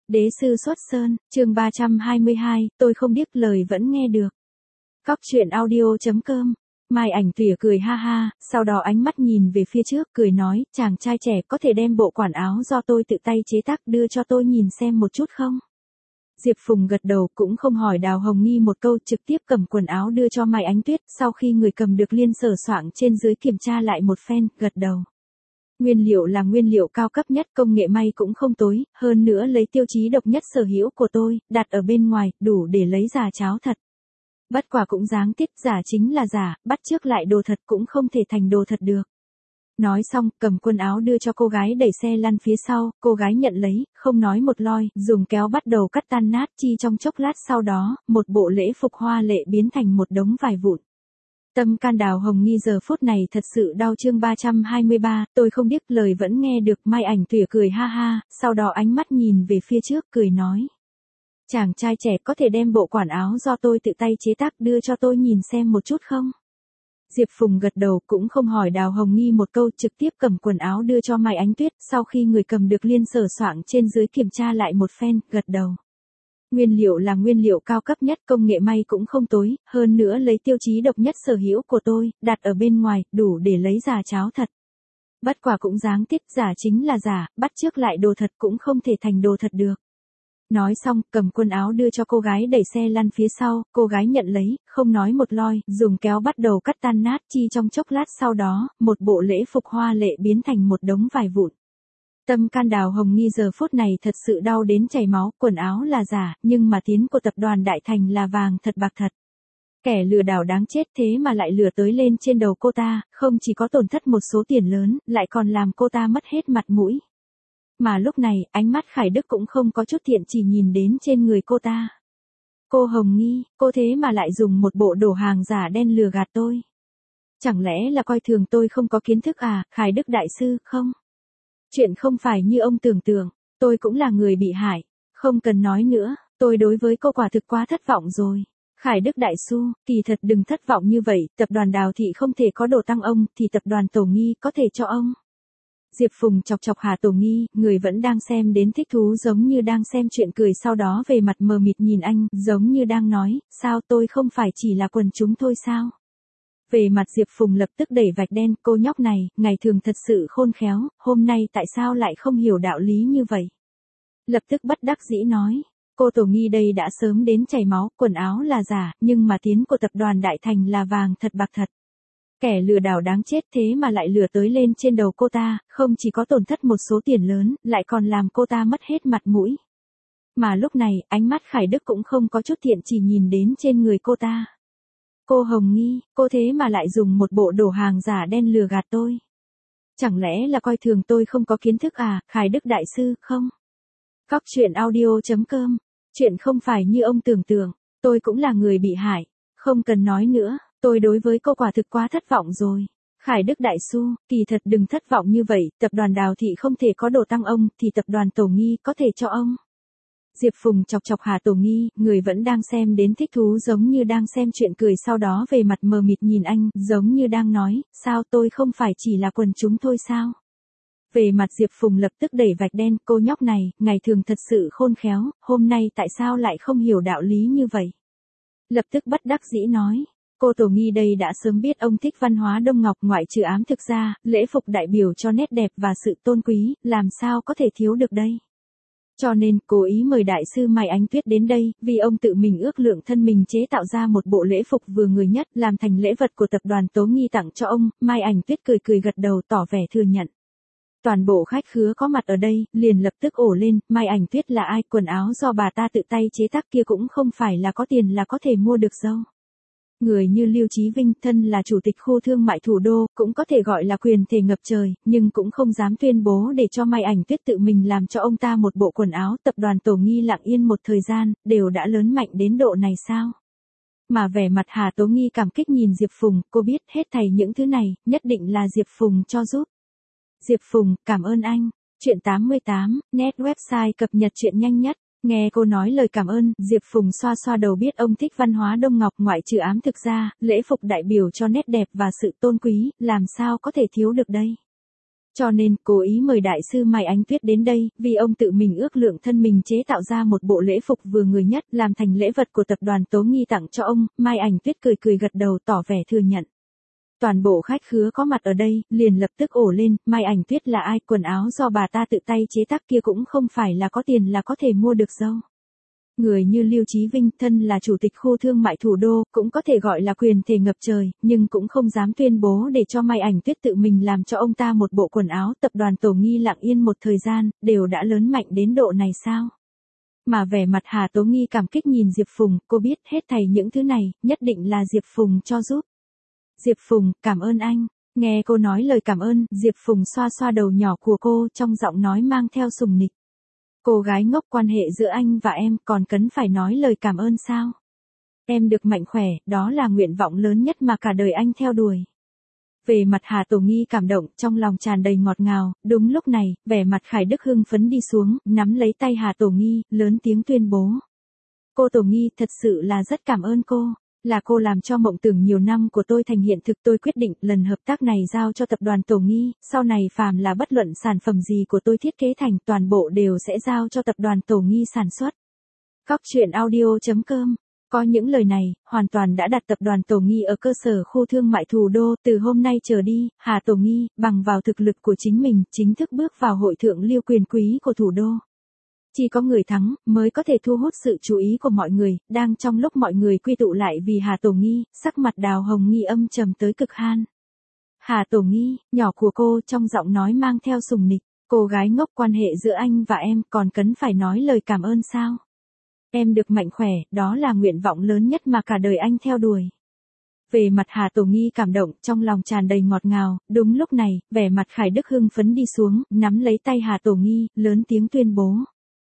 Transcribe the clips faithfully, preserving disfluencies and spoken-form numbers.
Đế sư xuất sơn, chương ba trăm hai mươi hai, tôi không biết lời vẫn nghe được. Cóc truyện audio.com. Mai Ảnh tỉa cười ha ha, sau đó ánh mắt nhìn về phía trước, cười nói, chàng trai trẻ có thể đem bộ quần áo do tôi tự tay chế tác đưa cho tôi nhìn xem một chút không? Diệp Phùng gật đầu, cũng không hỏi Đào Hồng Nghi một câu, trực tiếp cầm quần áo đưa cho Mai Ánh Tuyết, sau khi người cầm được liên sờ soạng trên dưới kiểm tra lại một phen, gật đầu. Nguyên liệu là nguyên liệu cao cấp nhất, công nghệ may cũng không tối, hơn nữa lấy tiêu chí độc nhất sở hữu của tôi, đặt ở bên ngoài, đủ để lấy giả cháo thật. Bất quả cũng dáng tiết, giả chính là giả, bắt chước lại đồ thật cũng không thể thành đồ thật được. Nói xong, cầm quần áo đưa cho cô gái đẩy xe lăn phía sau, cô gái nhận lấy, không nói một loi, dùng kéo bắt đầu cắt tan nát, chi trong chốc lát sau đó, một bộ lễ phục hoa lệ biến thành một đống vải vụn. Tâm can Đào Hồng Nghi giờ phút này thật sự đau. Chương ba trăm hai mươi ba, tôi không biết lời vẫn nghe được. Mai Ảnh tỉa cười ha ha, sau đó ánh mắt nhìn về phía trước, cười nói. Chàng trai trẻ có thể đem bộ quần áo do tôi tự tay chế tác đưa cho tôi nhìn xem một chút không? Diệp Phùng gật đầu, cũng không hỏi Đào Hồng Nghi một câu, trực tiếp cầm quần áo đưa cho Mai Ánh Tuyết, sau khi người cầm được liên sờ soạng trên dưới kiểm tra lại một phen, gật đầu. Nguyên liệu là nguyên liệu cao cấp nhất, công nghệ may cũng không tối, hơn nữa lấy tiêu chí độc nhất sở hữu của tôi, đặt ở bên ngoài, đủ để lấy giả cháo thật. Bất quả cũng dáng tiết, giả chính là giả, bắt chước lại đồ thật cũng không thể thành đồ thật được. Nói xong, cầm quần áo đưa cho cô gái đẩy xe lăn phía sau, cô gái nhận lấy, không nói một loi, dùng kéo bắt đầu cắt tan nát, chi trong chốc lát sau đó, một bộ lễ phục hoa lệ biến thành một đống vải vụn. Tâm can Đào Hồng Nghi giờ phút này thật sự đau đến chảy máu, quần áo là giả, nhưng mà tiến của tập đoàn Đại Thành là vàng thật bạc thật. Kẻ lừa đảo đáng chết thế mà lại lừa tới lên trên đầu cô ta, không chỉ có tổn thất một số tiền lớn, lại còn làm cô ta mất hết mặt mũi. Mà lúc này, ánh mắt Khải Đức cũng không có chút thiện chỉ nhìn đến trên người cô ta. Cô Hồng Nghi, cô thế mà lại dùng một bộ đồ hàng giả đen lừa gạt tôi. Chẳng lẽ là coi thường tôi không có kiến thức à, Khải Đức đại sư, không? Chuyện không phải như ông tưởng tượng, tôi cũng là người bị hại, không cần nói nữa, tôi đối với cô quả thực quá thất vọng rồi. Khải Đức đại sư, kỳ thật đừng thất vọng như vậy, tập đoàn Đào Thị không thể có đồ tăng ông, thì tập đoàn Tổ Nghi có thể cho ông. Diệp Phùng chọc chọc Hà Tổ Nghi, người vẫn đang xem đến thích thú giống như đang xem chuyện cười, sau đó về mặt mờ mịt nhìn anh, giống như đang nói, sao tôi không phải chỉ là quần chúng thôi sao? Về mặt Diệp Phùng lập tức đẩy vạch đen, cô nhóc này, ngày thường thật sự khôn khéo, hôm nay tại sao lại không hiểu đạo lý như vậy? Lập tức bất đắc dĩ nói, cô Tổ Nghi đây đã sớm đến chảy máu, quần áo là giả, nhưng mà tiến của tập đoàn Đại Thành là vàng thật bạc thật. Kẻ lừa đảo đáng chết thế mà lại lừa tới lên trên đầu cô ta, không chỉ có tổn thất một số tiền lớn, lại còn làm cô ta mất hết mặt mũi. Mà lúc này, ánh mắt Khải Đức cũng không có chút thiện chỉ nhìn đến trên người cô ta. Cô Hồng Nghi, cô thế mà lại dùng một bộ đồ hàng giả đen lừa gạt tôi. Chẳng lẽ là coi thường tôi không có kiến thức à, Khải Đức đại sư, không? Cóc truyện audio.com. Chuyện không phải như ông tưởng tượng, tôi cũng là người bị hại, không cần nói nữa. Tôi đối với cô quả thực quá thất vọng rồi. Khải Đức đại sư, kỳ thật đừng thất vọng như vậy, tập đoàn Đào Thị không thể có đồ tăng ông, thì tập đoàn Tổ Nghi có thể cho ông. Diệp Phùng chọc chọc Hà Tổ Nghi, người vẫn đang xem đến thích thú giống như đang xem chuyện cười, sau đó về mặt mờ mịt nhìn anh, giống như đang nói, sao tôi không phải chỉ là quần chúng thôi sao? Về mặt Diệp Phùng lập tức đẩy vạch đen, cô nhóc này, ngày thường thật sự khôn khéo, hôm nay tại sao lại không hiểu đạo lý như vậy? Lập tức bất đắc dĩ nói. Cô Tổ Nghi đây đã sớm biết ông thích văn hóa Đông Ngọc, ngoại trừ ám thực ra, lễ phục đại biểu cho nét đẹp và sự tôn quý, làm sao có thể thiếu được đây. Cho nên, cố ý mời đại sư Mai Ánh Tuyết đến đây, vì ông tự mình ước lượng thân mình chế tạo ra một bộ lễ phục vừa người nhất, làm thành lễ vật của tập đoàn Tố Nghi tặng cho ông. Mai Ánh Tuyết cười cười gật đầu tỏ vẻ thừa nhận. Toàn bộ khách khứa có mặt ở đây, liền lập tức ổ lên, Mai Ánh Tuyết là ai, quần áo do bà ta tự tay chế tác kia cũng không phải là có tiền là có thể mua được đâu. Người như Lưu Chí Vinh, thân là chủ tịch khu thương mại thủ đô, cũng có thể gọi là quyền thể ngập trời, nhưng cũng không dám tuyên bố để cho Mai Ánh Tuyết tự mình làm cho ông ta một bộ quần áo. Tập đoàn Tổ Nghi lặng yên một thời gian, đều đã lớn mạnh đến độ này sao? Mà vẻ mặt Hà Tố Nghi cảm kích nhìn Diệp Phùng, cô biết hết thảy những thứ này, nhất định là Diệp Phùng cho giúp. Diệp Phùng, cảm ơn anh. Chuyện tám mươi tám, net website cập nhật chuyện nhanh nhất. Nghe cô nói lời cảm ơn, Diệp Phùng xoa xoa đầu, biết ông thích văn hóa Đông Ngọc, ngoại trừ ám thực ra, lễ phục đại biểu cho nét đẹp và sự tôn quý, làm sao có thể thiếu được đây. Cho nên, cố ý mời đại sư Mai Ánh Tuyết đến đây, vì ông tự mình ước lượng thân mình chế tạo ra một bộ lễ phục vừa người nhất, làm thành lễ vật của tập đoàn Tố Nghi tặng cho ông. Mai Ánh Tuyết cười cười gật đầu tỏ vẻ thừa nhận. Toàn bộ khách khứa có mặt ở đây, liền lập tức ổ lên, Mai Ánh Tuyết là ai, quần áo do bà ta tự tay chế tác kia cũng không phải là có tiền là có thể mua được đâu. Người như Lưu Chí Vinh, thân là chủ tịch khu thương mại thủ đô, cũng có thể gọi là quyền thể ngập trời, nhưng cũng không dám tuyên bố để cho Mai Ánh Tuyết tự mình làm cho ông ta một bộ quần áo. Tập đoàn Tổ Nghi lặng yên một thời gian, đều đã lớn mạnh đến độ này sao? Mà vẻ mặt Hà Tố Nghi cảm kích nhìn Diệp Phùng, cô biết hết thảy những thứ này, nhất định là Diệp Phùng cho giúp. Diệp Phùng, cảm ơn anh. Nghe cô nói lời cảm ơn, Diệp Phùng xoa xoa đầu nhỏ của cô, trong giọng nói mang theo sùng nịch. Cô gái ngốc, quan hệ giữa anh và em còn cần phải nói lời cảm ơn sao? Em được mạnh khỏe, đó là nguyện vọng lớn nhất mà cả đời anh theo đuổi. Về mặt Hà Tổ Nghi cảm động, trong lòng tràn đầy ngọt ngào. Đúng lúc này, vẻ mặt Khải Đức hưng phấn đi xuống, nắm lấy tay Hà Tổ Nghi, lớn tiếng tuyên bố. Cô Tổ Nghi, thật sự là rất cảm ơn cô. Là cô làm cho mộng tưởng nhiều năm của tôi thành hiện thực. Tôi quyết định lần hợp tác này giao cho tập đoàn Tổ Nghi, sau này phàm là bất luận sản phẩm gì của tôi thiết kế thành, toàn bộ đều sẽ giao cho tập đoàn Tổ Nghi sản xuất. Cóc truyện audio chấm com. Có những lời này, hoàn toàn đã đặt tập đoàn Tổ Nghi ở cơ sở khu thương mại thủ đô. Từ hôm nay trở đi, Hà Tổ Nghi, bằng vào thực lực của chính mình, chính thức bước vào hội thượng lưu quyền quý của thủ đô. Chỉ có người thắng, mới có thể thu hút sự chú ý của mọi người. Đang trong lúc mọi người quy tụ lại vì Hà Tổ Nghi, sắc mặt Đào Hồng Nghi âm trầm tới cực han. Hà Tổ Nghi, nhỏ của cô, trong giọng nói mang theo sùng nịch. Cô gái ngốc, quan hệ giữa anh và em còn cần phải nói lời cảm ơn sao? Em được mạnh khỏe, đó là nguyện vọng lớn nhất mà cả đời anh theo đuổi. Về mặt Hà Tổ Nghi cảm động, trong lòng tràn đầy ngọt ngào. Đúng lúc này, vẻ mặt Khải Đức hưng phấn đi xuống, nắm lấy tay Hà Tổ Nghi, lớn tiếng tuyên bố.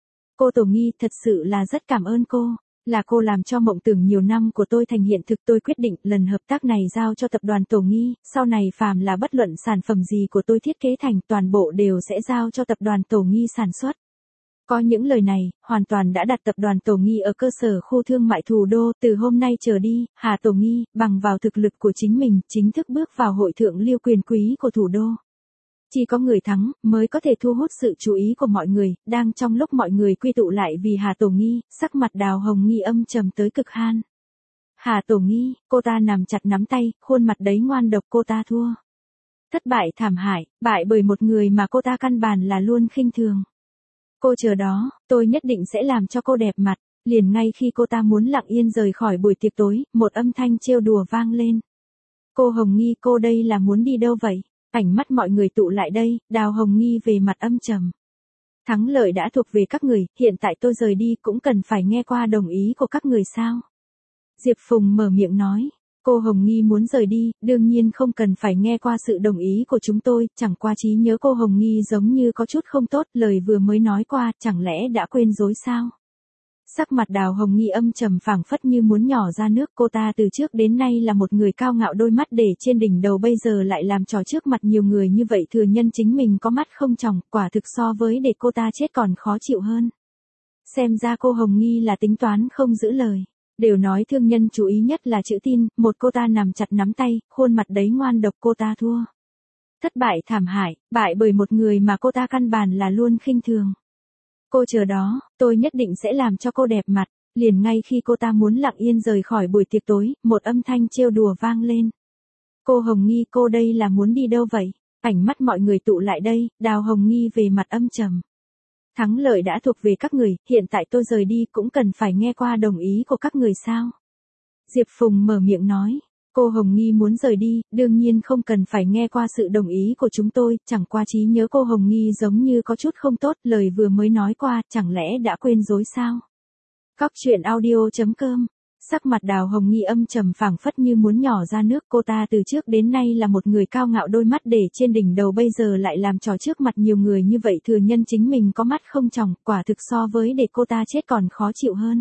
Cô Tổ Nghi, thật sự là rất cảm ơn cô. Là cô làm cho mộng tưởng nhiều năm của tôi thành hiện thực. Tôi quyết định lần hợp tác này giao cho tập đoàn Tổ Nghi, sau này phàm là bất luận sản phẩm gì của tôi thiết kế thành, toàn bộ đều sẽ giao cho tập đoàn Tổ Nghi sản xuất. Có những lời này, hoàn toàn đã đặt tập đoàn Tổ Nghi ở cơ sở khu thương mại thủ đô. Từ hôm nay trở đi, Hà Tổ Nghi, bằng vào thực lực của chính mình, chính thức bước vào hội thượng lưu quyền quý của thủ đô. Chỉ có người thắng, mới có thể thu hút sự chú ý của mọi người. Đang trong lúc mọi người quy tụ lại vì Hà Tổ Nghi, sắc mặt Đào Hồng Nghi âm trầm tới cực han. Hà Tổ Nghi, cô ta nắm chặt nắm tay, khuôn mặt đấy ngoan độc. Cô ta thua. Thất bại thảm hại, bại bởi một người mà cô ta căn bản là luôn khinh thường. Cô chờ đó, tôi nhất định sẽ làm cho cô đẹp mặt. Liền ngay khi cô ta muốn lặng yên rời khỏi buổi tiệc tối, một âm thanh trêu đùa vang lên. Cô Hồng Nghi, cô đây là muốn đi đâu vậy? Ánh mắt mọi người tụ lại đây, Đào Hồng Nghi về mặt âm trầm. Thắng lợi đã thuộc về các người, hiện tại tôi rời đi cũng cần phải nghe qua đồng ý của các người sao? Diệp Phùng mở miệng nói. Cô Hồng Nghi muốn rời đi, đương nhiên không cần phải nghe qua sự đồng ý của chúng tôi, chẳng qua trí nhớ cô Hồng Nghi giống như có chút không tốt, lời vừa mới nói qua, chẳng lẽ đã quên rồi sao? Sắc mặt Đào Hồng Nghi âm trầm phảng phất như muốn nhỏ ra nước. Cô ta từ trước đến nay là một người cao ngạo, đôi mắt để trên đỉnh đầu, bây giờ lại làm trò trước mặt nhiều người như vậy, thừa nhân chính mình có mắt không tròng, quả thực so với để cô ta chết còn khó chịu hơn. Xem ra cô Hồng Nghi là tính toán không giữ lời. Đều nói thương nhân chú ý nhất là chữ tin, một cô ta nắm chặt nắm tay, khuôn mặt đấy ngoan độc. Cô ta thua. Thất bại thảm hại, bại bởi một người mà cô ta căn bản là luôn khinh thường. Cô chờ đó, tôi nhất định sẽ làm cho cô đẹp mặt. Liền ngay khi cô ta muốn lặng yên rời khỏi buổi tiệc tối, một âm thanh trêu đùa vang lên. Cô Hồng Nghi, cô đây là muốn đi đâu vậy? Ánh mắt mọi người tụ lại đây, Đào Hồng Nghi về mặt âm trầm. Thắng lợi đã thuộc về các người, hiện tại tôi rời đi cũng cần phải nghe qua đồng ý của các người sao? Diệp Phùng mở miệng nói. Cô Hồng Nghi muốn rời đi, đương nhiên không cần phải nghe qua sự đồng ý của chúng tôi, chẳng qua trí nhớ cô Hồng Nghi giống như có chút không tốt, lời vừa mới nói qua, chẳng lẽ đã quên rồi sao? Cóc truyện audio chấm com. Sắc mặt Đào Hồng Nghi âm trầm phảng phất như muốn nhỏ ra nước. Cô ta từ trước đến nay là một người cao ngạo, đôi mắt để trên đỉnh đầu, bây giờ lại làm trò trước mặt nhiều người như vậy, thừa nhân chính mình có mắt không tròng, quả thực so với để cô ta chết còn khó chịu hơn.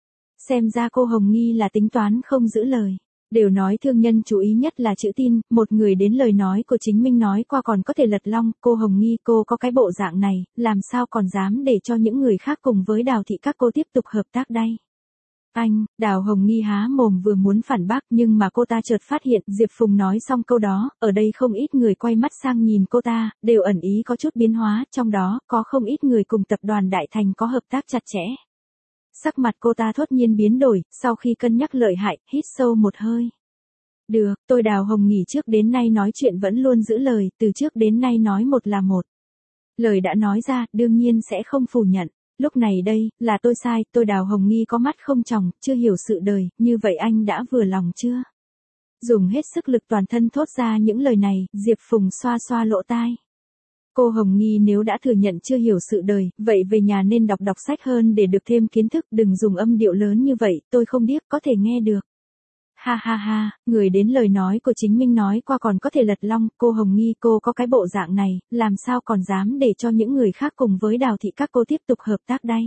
Xem ra cô Hồng Nghi là tính toán không giữ lời. Đều nói thương nhân chú ý nhất là chữ tin, một người đến lời nói của chính mình nói qua còn có thể lật long. Cô Hồng Nghi, cô có cái bộ dạng này, làm sao còn dám để cho những người khác cùng với Đào thị các cô tiếp tục hợp tác đây? Anh, Đào Hồng Nghi há mồm vừa muốn phản bác nhưng mà cô ta chợt phát hiện Diệp Phùng nói xong câu đó, ở đây không ít người quay mắt sang nhìn cô ta, đều ẩn ý có chút biến hóa, trong đó có không ít người cùng tập đoàn Đại Thành có hợp tác chặt chẽ. Sắc mặt cô ta thốt nhiên biến đổi, sau khi cân nhắc lợi hại, hít sâu một hơi. Được, tôi Đào Hồng Nghi trước đến nay nói chuyện vẫn luôn giữ lời, từ trước đến nay nói một là một. Lời đã nói ra, đương nhiên sẽ không phủ nhận. Lúc này đây, là tôi sai, tôi Đào Hồng Nghi có mắt không tròng, chưa hiểu sự đời, như vậy anh đã vừa lòng chưa? Dùng hết sức lực toàn thân thốt ra những lời này, Diệp Phùng xoa xoa lỗ tai. Cô Hồng Nghi nếu đã thừa nhận chưa hiểu sự đời, vậy về nhà nên đọc đọc sách hơn để được thêm kiến thức, đừng dùng âm điệu lớn như vậy, tôi không điếc có thể nghe được. Ha ha ha, người đến lời nói của chính mình nói qua còn có thể lật long, cô Hồng Nghi cô có cái bộ dạng này, làm sao còn dám để cho những người khác cùng với Đào thị các cô tiếp tục hợp tác đây.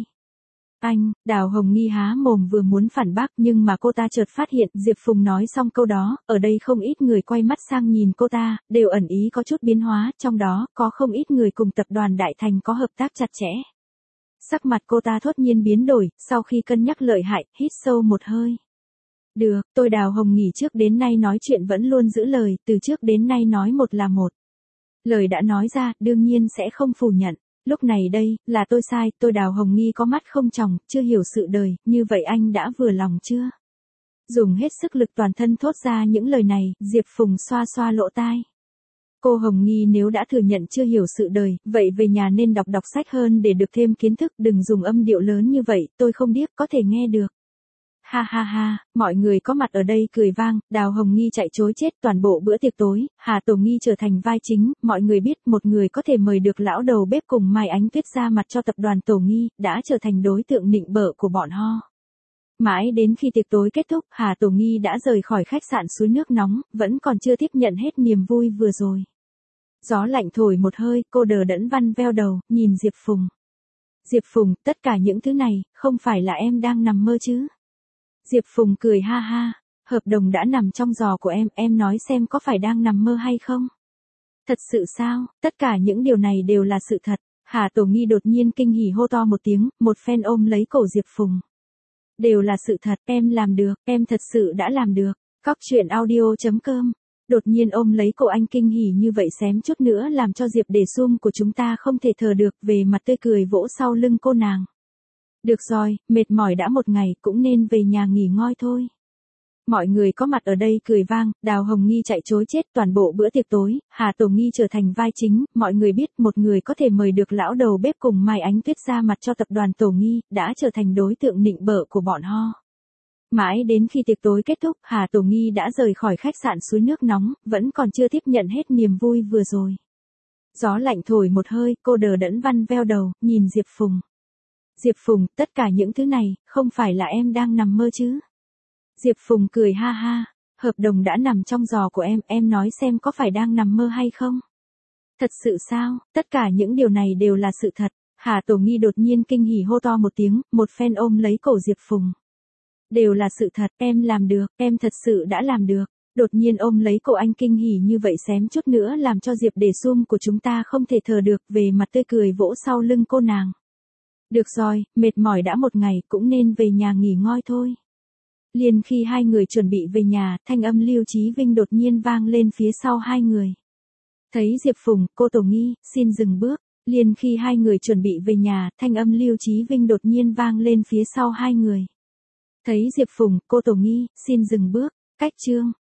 Anh, Đào Hồng Nghi há mồm vừa muốn phản bác nhưng mà cô ta chợt phát hiện Diệp Phùng nói xong câu đó, ở đây không ít người quay mắt sang nhìn cô ta, đều ẩn ý có chút biến hóa, trong đó có không ít người cùng tập đoàn Đại Thành có hợp tác chặt chẽ. Sắc mặt cô ta thốt nhiên biến đổi, sau khi cân nhắc lợi hại, hít sâu một hơi. Được, tôi Đào Hồng Nghi trước đến nay nói chuyện vẫn luôn giữ lời, từ trước đến nay nói một là một. Lời đã nói ra, đương nhiên sẽ không phủ nhận. Lúc này đây, là tôi sai, tôi Đào Hồng Nghi có mắt không tròng, chưa hiểu sự đời, như vậy anh đã vừa lòng chưa? Dùng hết sức lực toàn thân thốt ra những lời này, Diệp Phùng xoa xoa lỗ tai. Cô Hồng Nghi nếu đã thừa nhận chưa hiểu sự đời, vậy về nhà nên đọc đọc sách hơn để được thêm kiến thức, đừng dùng âm điệu lớn như vậy, tôi không điếc có thể nghe được. Ha ha ha, mọi người có mặt ở đây cười vang, Đào Hồng Nghi chạy trối chết toàn bộ bữa tiệc tối, Hà Tổ Nghi trở thành vai chính, mọi người biết một người có thể mời được lão đầu bếp cùng Mai Ánh Tuyết ra mặt cho tập đoàn Tổ Nghi, đã trở thành đối tượng nịnh bợ của bọn họ. Mãi đến khi tiệc tối kết thúc, Hà Tổ Nghi đã rời khỏi khách sạn suối nước nóng, vẫn còn chưa tiếp nhận hết niềm vui vừa rồi. Gió lạnh thổi một hơi, cô đờ đẫn văn veo đầu, nhìn Diệp Phùng. Diệp Phùng, tất cả những thứ này, không phải là em đang nằm mơ chứ? Diệp Phùng cười ha ha, hợp đồng đã nằm trong giò của em, em nói xem có phải đang nằm mơ hay không? Thật sự sao, tất cả những điều này đều là sự thật. Hà Tổ Nghi đột nhiên kinh hỉ hô to một tiếng, một phen ôm lấy cổ Diệp Phùng. Đều là sự thật, em làm được, em thật sự đã làm được. Cóc truyện audio chấm com. Đột nhiên ôm lấy cổ anh kinh hỉ như vậy xém chút nữa làm cho Diệp Đề Sum của chúng ta không thể thở được, về mặt tươi cười vỗ sau lưng cô nàng. Được rồi, mệt mỏi đã một ngày, cũng nên về nhà nghỉ ngơi thôi. Mọi người có mặt ở đây cười vang, Đào Hồng Nghi chạy trối chết toàn bộ bữa tiệc tối, Hà Tổ Nghi trở thành vai chính, mọi người biết một người có thể mời được lão đầu bếp cùng Mai Ánh Tuyết ra mặt cho tập đoàn Tổ Nghi, đã trở thành đối tượng nịnh bợ của bọn họ. Mãi đến khi tiệc tối kết thúc, Hà Tổ Nghi đã rời khỏi khách sạn suối nước nóng, vẫn còn chưa tiếp nhận hết niềm vui vừa rồi. Gió lạnh thổi một hơi, cô đờ đẫn văn veo đầu, nhìn Diệp Phùng. Diệp Phùng, tất cả những thứ này, không phải là em đang nằm mơ chứ? Diệp Phùng cười ha ha, hợp đồng đã nằm trong giò của em, em nói xem có phải đang nằm mơ hay không? Thật sự sao, tất cả những điều này đều là sự thật. Hà Tổ Nghi đột nhiên kinh hỉ hô to một tiếng, một phen ôm lấy cổ Diệp Phùng. Đều là sự thật, em làm được, em thật sự đã làm được. Đột nhiên ôm lấy cổ anh kinh hỉ như vậy xém chút nữa làm cho Diệp Đề Sum của chúng ta không thể thở được, về mặt tươi cười vỗ sau lưng cô nàng. Được rồi, mệt mỏi đã một ngày, cũng nên về nhà nghỉ ngơi thôi. Liền khi hai người chuẩn bị về nhà, thanh âm Lưu Chí Vinh đột nhiên vang lên phía sau hai người. Thấy Diệp Phùng, cô Tổ Nghi, xin dừng bước. Liền khi hai người chuẩn bị về nhà, thanh âm Lưu Chí Vinh đột nhiên vang lên phía sau hai người. Thấy Diệp Phùng, cô Tổ Nghi, xin dừng bước. Cách chương